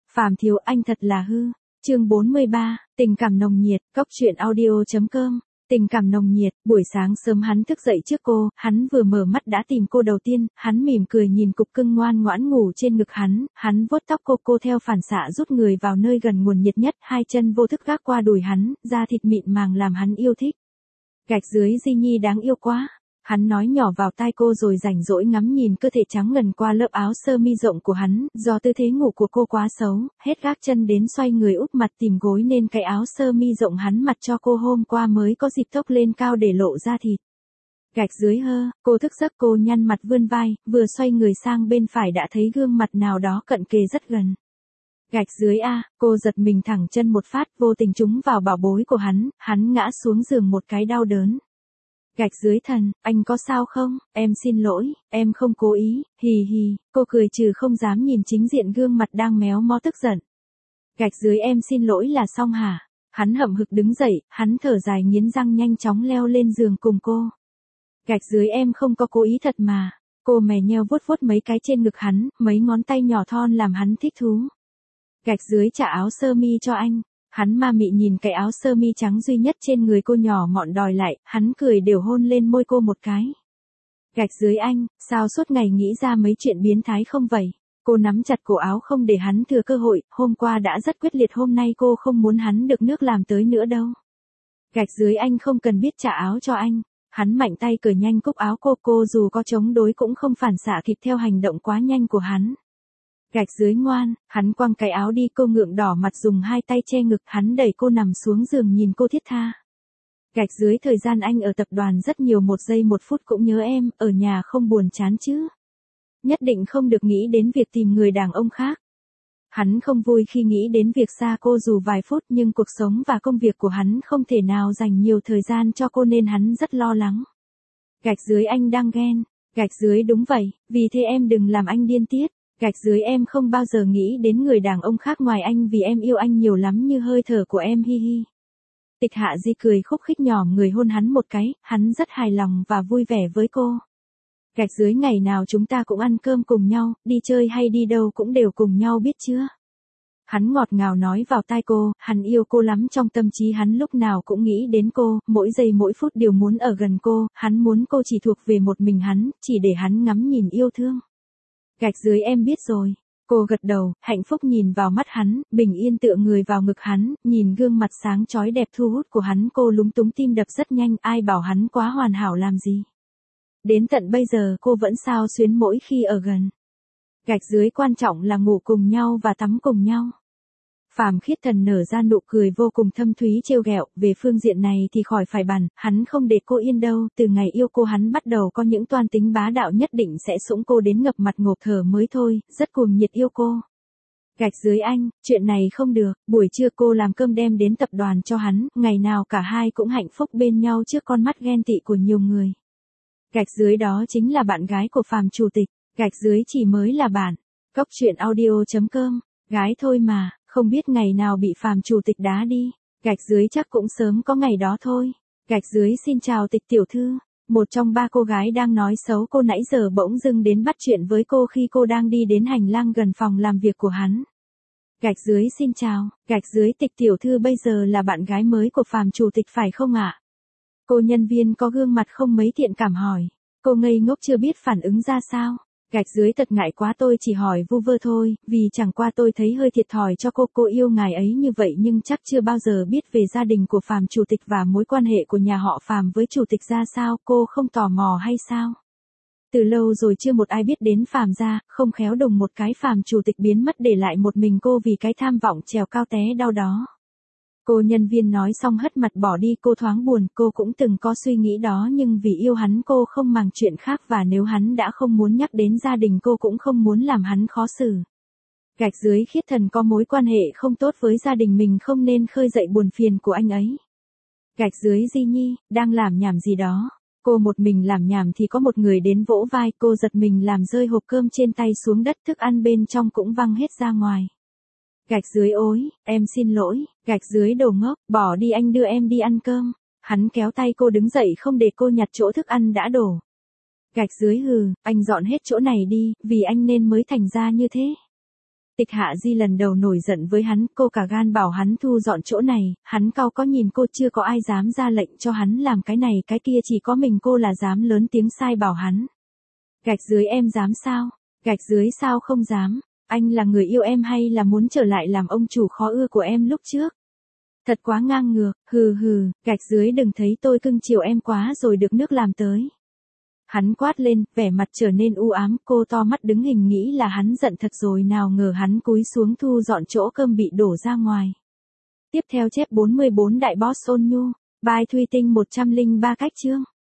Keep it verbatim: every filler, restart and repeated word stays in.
Phàm thiếu anh thật là hư. Chương bốn mươi ba, tình cảm nồng nhiệt, cốc truyện audio chấm com. Tình cảm nồng nhiệt, buổi sáng sớm hắn thức dậy trước cô, hắn vừa mở mắt đã tìm cô đầu tiên, hắn mỉm cười nhìn cục cưng ngoan ngoãn ngủ trên ngực hắn, hắn vuốt tóc cô, cô theo phản xạ rút người vào nơi gần nguồn nhiệt nhất, hai chân vô thức gác qua đùi hắn, da thịt mịn màng làm hắn yêu thích. Gạch dưới Di Nhi đáng yêu quá. Hắn nói nhỏ vào tai cô rồi rảnh rỗi ngắm nhìn cơ thể trắng ngần qua lớp áo sơ mi rộng của hắn, do tư thế ngủ của cô quá xấu, hết gác chân đến xoay người úp mặt tìm gối nên cái áo sơ mi rộng hắn mặc cho cô hôm qua mới có dịp tốc lên cao để lộ ra thịt. Gạch dưới hơ, cô thức giấc cô nhăn mặt vươn vai, vừa xoay người sang bên phải đã thấy gương mặt nào đó cận kề rất gần. Gạch dưới a, cô giật mình thẳng chân một phát vô tình trúng vào bảo bối của hắn, hắn ngã xuống giường một cái đau đớn. Gạch dưới thần, anh có sao không, em xin lỗi, em không cố ý, hì hì, cô cười trừ không dám nhìn chính diện gương mặt đang méo mó tức giận. Gạch dưới em xin lỗi là xong hả? Hắn hậm hực đứng dậy, hắn thở dài nghiến răng nhanh chóng leo lên giường cùng cô. Gạch dưới em không có cố ý thật mà. Cô mè nheo vuốt vuốt mấy cái trên ngực hắn, mấy ngón tay nhỏ thon làm hắn thích thú. Gạch dưới trả áo sơ mi cho anh. Hắn ma mị nhìn cái áo sơ mi trắng duy nhất trên người cô nhỏ mọn đòi lại, hắn cười đều hôn lên môi cô một cái. Gạch dưới anh, sao suốt ngày nghĩ ra mấy chuyện biến thái không vậy? Cô nắm chặt cổ áo không để hắn thừa cơ hội, hôm qua đã rất quyết liệt hôm nay cô không muốn hắn được nước làm tới nữa đâu. Gạch dưới anh không cần biết trả áo cho anh. Hắn mạnh tay cởi nhanh cúc áo cô, cô dù có chống đối cũng không phản xạ kịp theo hành động quá nhanh của hắn. Gạch dưới ngoan, hắn quăng cái áo đi, cô ngượng đỏ mặt dùng hai tay che ngực, hắn đẩy cô nằm xuống giường nhìn cô thiết tha. Gạch dưới thời gian anh ở tập đoàn rất nhiều, một giây một phút cũng nhớ em, ở nhà không buồn chán chứ. Nhất định không được nghĩ đến việc tìm người đàn ông khác. Hắn không vui khi nghĩ đến việc xa cô dù vài phút, nhưng cuộc sống và công việc của hắn không thể nào dành nhiều thời gian cho cô nên hắn rất lo lắng. Gạch dưới anh đang ghen. Gạch dưới đúng vậy, vì thế em đừng làm anh điên tiết. Gạch dưới em không bao giờ nghĩ đến người đàn ông khác ngoài anh vì em yêu anh nhiều lắm như hơi thở của em, hi hi. Tịch Hạ Di cười khúc khích nhỏm người hôn hắn một cái, hắn rất hài lòng và vui vẻ với cô. Gạch dưới ngày nào chúng ta cũng ăn cơm cùng nhau, đi chơi hay đi đâu cũng đều cùng nhau biết chưa? Hắn ngọt ngào nói vào tai cô, hắn yêu cô lắm, trong tâm trí hắn lúc nào cũng nghĩ đến cô, mỗi giây mỗi phút đều muốn ở gần cô, hắn muốn cô chỉ thuộc về một mình hắn, chỉ để hắn ngắm nhìn yêu thương. Gạch dưới em biết rồi. Cô gật đầu, hạnh phúc nhìn vào mắt hắn, bình yên tựa người vào ngực hắn, nhìn gương mặt sáng chói đẹp thu hút của hắn, cô lúng túng tim đập rất nhanh, ai bảo hắn quá hoàn hảo làm gì. Đến tận bây giờ cô vẫn xao xuyến mỗi khi ở gần. Gạch dưới quan trọng là ngủ cùng nhau và tắm cùng nhau. Phàm Khiết Thần nở ra nụ cười vô cùng thâm thúy trêu ghẹo, về phương diện này thì khỏi phải bàn, hắn không để cô yên đâu, từ ngày yêu cô hắn bắt đầu có những toan tính bá đạo nhất định sẽ sũng cô đến ngập mặt ngộp thở mới thôi, rất cuồng nhiệt yêu cô. Gạch dưới anh, chuyện này không được, buổi trưa cô làm cơm đem đến tập đoàn cho hắn, ngày nào cả hai cũng hạnh phúc bên nhau trước con mắt ghen tị của nhiều người. Gạch dưới đó chính là bạn gái của Phàm chủ tịch, gạch dưới chỉ mới là bạn. Cốc truyện audio chấm com, gái thôi mà. Không biết ngày nào bị Phàm chủ tịch đá đi. Gạch dưới chắc cũng sớm có ngày đó thôi. Gạch dưới xin chào Tịch tiểu thư. Một trong ba cô gái đang nói xấu cô nãy giờ bỗng dưng đến bắt chuyện với cô khi cô đang đi đến hành lang gần phòng làm việc của hắn. Gạch dưới xin chào. Gạch dưới Tịch tiểu thư bây giờ là bạn gái mới của Phàm chủ tịch phải không ạ? Cô nhân viên có gương mặt không mấy thiện cảm hỏi. Cô ngây ngốc chưa biết phản ứng ra sao. Gạch dưới thật ngại quá, tôi chỉ hỏi vu vơ thôi, vì chẳng qua tôi thấy hơi thiệt thòi cho cô, cô yêu ngài ấy như vậy nhưng chắc chưa bao giờ biết về gia đình của Phàm chủ tịch và mối quan hệ của nhà họ Phàm với chủ tịch ra sao, cô không tò mò hay sao? Từ lâu rồi chưa một ai biết đến Phàm gia, không khéo đùng một cái Phàm chủ tịch biến mất để lại một mình cô vì cái tham vọng trèo cao té đau đó. Cô nhân viên nói xong hất mặt bỏ đi, cô thoáng buồn, cô cũng từng có suy nghĩ đó nhưng vì yêu hắn cô không màng chuyện khác và nếu hắn đã không muốn nhắc đến gia đình cô cũng không muốn làm hắn khó xử. Gạch dưới Khiết Thần có mối quan hệ không tốt với gia đình mình không nên khơi dậy buồn phiền của anh ấy. Gạch dưới Di Nhi, đang làm nhảm gì đó. Cô một mình làm nhảm thì có một người đến vỗ vai, cô giật mình làm rơi hộp cơm trên tay xuống đất, thức ăn bên trong cũng văng hết ra ngoài. Gạch dưới ối, em xin lỗi, gạch dưới đồ ngốc, bỏ đi anh đưa em đi ăn cơm. Hắn kéo tay cô đứng dậy không để cô nhặt chỗ thức ăn đã đổ. Gạch dưới hừ, anh dọn hết chỗ này đi, vì anh nên mới thành ra như thế. Tịch Hạ Di lần đầu nổi giận với hắn, cô cả gan bảo hắn thu dọn chỗ này, hắn cau có nhìn cô, chưa có ai dám ra lệnh cho hắn làm cái này cái kia, chỉ có mình cô là dám lớn tiếng sai bảo hắn. Gạch dưới em dám sao? Gạch dưới sao không dám? Anh là người yêu em hay là muốn trở lại làm ông chủ khó ưa của em lúc trước? Thật quá ngang ngược, hừ hừ, gạch dưới đừng thấy tôi cưng chiều em quá rồi được nước làm tới. Hắn quát lên, vẻ mặt trở nên u ám, cô to mắt đứng hình nghĩ là hắn giận thật rồi, nào ngờ hắn cúi xuống thu dọn chỗ cơm bị đổ ra ngoài. Tiếp theo chép bốn mươi bốn Đại Boss ôn nhu, Bài Thùy Tinh một trăm lẻ ba cách chương.